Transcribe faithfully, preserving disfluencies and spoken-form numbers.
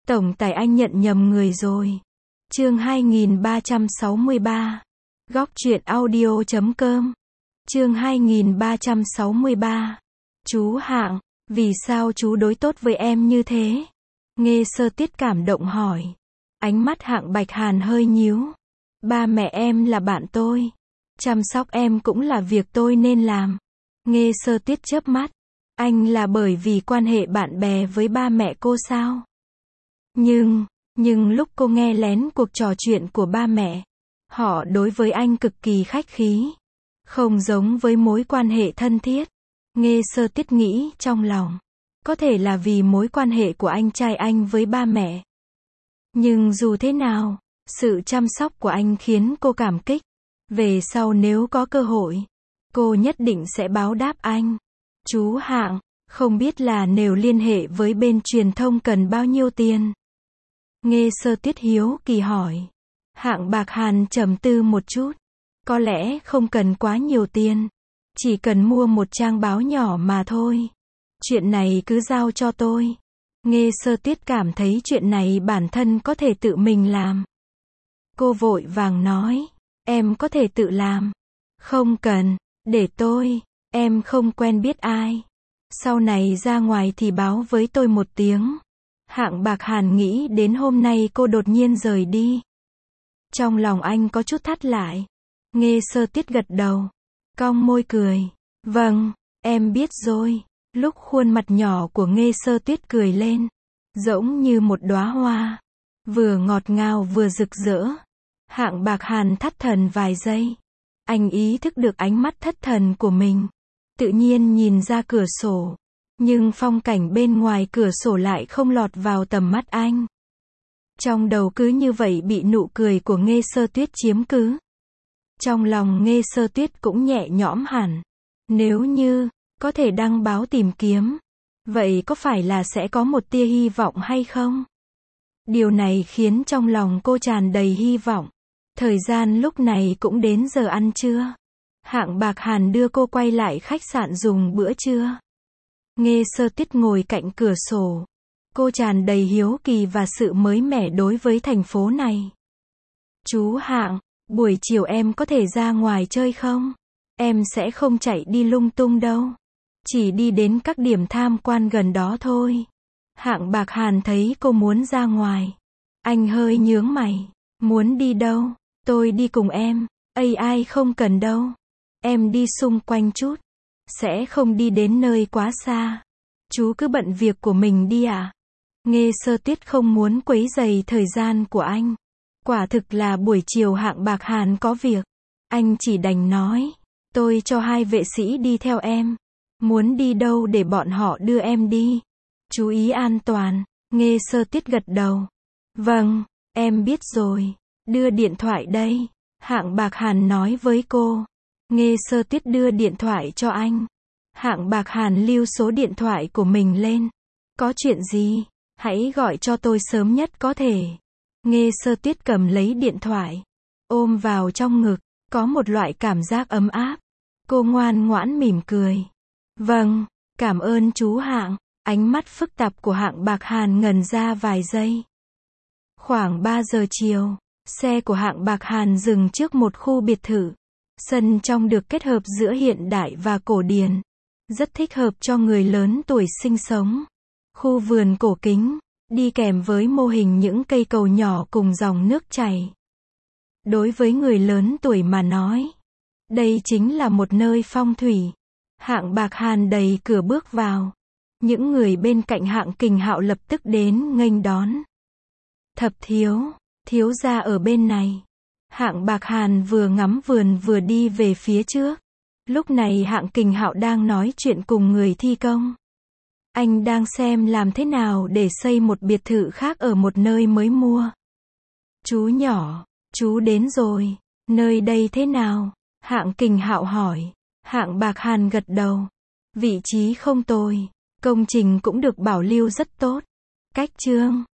Tổng tài anh nhận nhầm người rồi. Chương hai nghìn ba trăm sáu mươi ba. Góc truyện audio chấm com. Chương hai nghìn ba trăm sáu mươi ba. Chú Hạng, vì sao chú đối tốt với em như thế? Nghe Sơ Tuyết cảm động hỏi. Ánh mắt Hạng Bạch Hàn hơi nhíu. Ba mẹ em là bạn tôi. Chăm sóc em cũng là việc tôi nên làm. Nghe Sơ Tuyết chớp mắt. Anh là bởi vì quan hệ bạn bè với ba mẹ cô sao? Nhưng, nhưng lúc cô nghe lén cuộc trò chuyện của ba mẹ, họ đối với anh cực kỳ khách khí. Không giống với mối quan hệ thân thiết. Nghe Sơ Tuyết nghĩ trong lòng. Có thể là vì mối quan hệ của anh trai anh với ba mẹ. Nhưng dù thế nào, sự chăm sóc của anh khiến cô cảm kích. Về sau nếu có cơ hội, cô nhất định sẽ báo đáp anh. Chú Hạng, không biết là nếu liên hệ với bên truyền thông cần bao nhiêu tiền? Nghe Sơ Tuyết hiếu kỳ hỏi. Hạng Bạc Hàn trầm tư một chút. Có lẽ không cần quá nhiều tiền. Chỉ cần mua một trang báo nhỏ mà thôi. Chuyện này cứ giao cho tôi. Nghe Sơ Tuyết cảm thấy chuyện này bản thân có thể tự mình làm. Cô vội vàng nói. Em có thể tự làm. Không cần, để tôi. Em không quen biết ai. Sau này ra ngoài thì báo với tôi một tiếng. Hạng Bạc Hàn nghĩ đến hôm nay cô đột nhiên rời đi. Trong lòng anh có chút thắt lại. Nghe Sơ Tuyết gật đầu. Cong môi cười. Vâng, em biết rồi. Lúc khuôn mặt nhỏ của Nghe Sơ Tuyết cười lên. Giống như một đóa hoa. Vừa ngọt ngào vừa rực rỡ. Hạng Bạc Hàn thất thần vài giây. Anh ý thức được ánh mắt thất thần của mình. Tự nhiên nhìn ra cửa sổ. Nhưng phong cảnh bên ngoài cửa sổ lại không lọt vào tầm mắt anh. Trong đầu cứ như vậy bị nụ cười của Nghe Sơ Tuyết chiếm cứ. Trong lòng Nghe Sơ Tuyết cũng nhẹ nhõm hẳn. Nếu như có thể đăng báo tìm kiếm, vậy có phải là sẽ có một tia hy vọng hay không? Điều này khiến trong lòng cô tràn đầy hy vọng. Thời gian lúc này cũng đến giờ ăn trưa. Hạng Bạc Hàn đưa cô quay lại khách sạn dùng bữa trưa. Nghe Sơ Tuyết ngồi cạnh cửa sổ. Cô tràn đầy hiếu kỳ và sự mới mẻ đối với thành phố này. Chú Hạng, buổi chiều em có thể ra ngoài chơi không? Em sẽ không chạy đi lung tung đâu. Chỉ đi đến các điểm tham quan gần đó thôi. Hạng Bạc Hàn thấy cô muốn ra ngoài. Anh hơi nhướng mày. Muốn đi đâu? Tôi đi cùng em. Ây ai không cần đâu. Em đi xung quanh chút. Sẽ không đi đến nơi quá xa. Chú cứ bận việc của mình đi à? Nghe Sơ Tuyết không muốn quấy rầy thời gian của anh. Quả thực là buổi chiều Hạng Bạc Hàn có việc. Anh chỉ đành nói. Tôi cho hai vệ sĩ đi theo em. Muốn đi đâu để bọn họ đưa em đi. Chú ý an toàn. Nghe Sơ Tuyết gật đầu. Vâng, em biết rồi. Đưa điện thoại đây. Hạng Bạc Hàn nói với cô. Nghe Sơ Tuyết đưa điện thoại cho anh. Hạng Bạc Hàn lưu số điện thoại của mình lên. Có chuyện gì? Hãy gọi cho tôi sớm nhất có thể. Nghe Sơ Tuyết cầm lấy điện thoại. Ôm vào trong ngực. Có một loại cảm giác ấm áp. Cô ngoan ngoãn mỉm cười. Vâng, cảm ơn chú Hạng. Ánh mắt phức tạp của Hạng Bạc Hàn ngần ra vài giây. Khoảng ba giờ chiều, xe của Hạng Bạc Hàn dừng trước một khu biệt thự. Sân trong được kết hợp giữa hiện đại và cổ điển. Rất thích hợp cho người lớn tuổi sinh sống. Khu vườn cổ kính, đi kèm với mô hình những cây cầu nhỏ cùng dòng nước chảy. Đối với người lớn tuổi mà nói, đây chính là một nơi phong thủy. Hạng Bạc Hàn đẩy cửa bước vào. Những người bên cạnh Hạng Kình Hạo lập tức đến nghênh đón. Thập thiếu, thiếu gia ở bên này. Hạng Bạc Hàn vừa ngắm vườn vừa đi về phía trước. Lúc này Hạng Kình Hạo đang nói chuyện cùng người thi công. Anh đang xem làm thế nào để xây một biệt thự khác ở một nơi mới mua. Chú nhỏ, chú đến rồi. Nơi đây thế nào? Hạng Kình Hạo hỏi. Hạng Bạc Hàn gật đầu. Vị trí không tồi. Công trình cũng được bảo lưu rất tốt. Cách trương,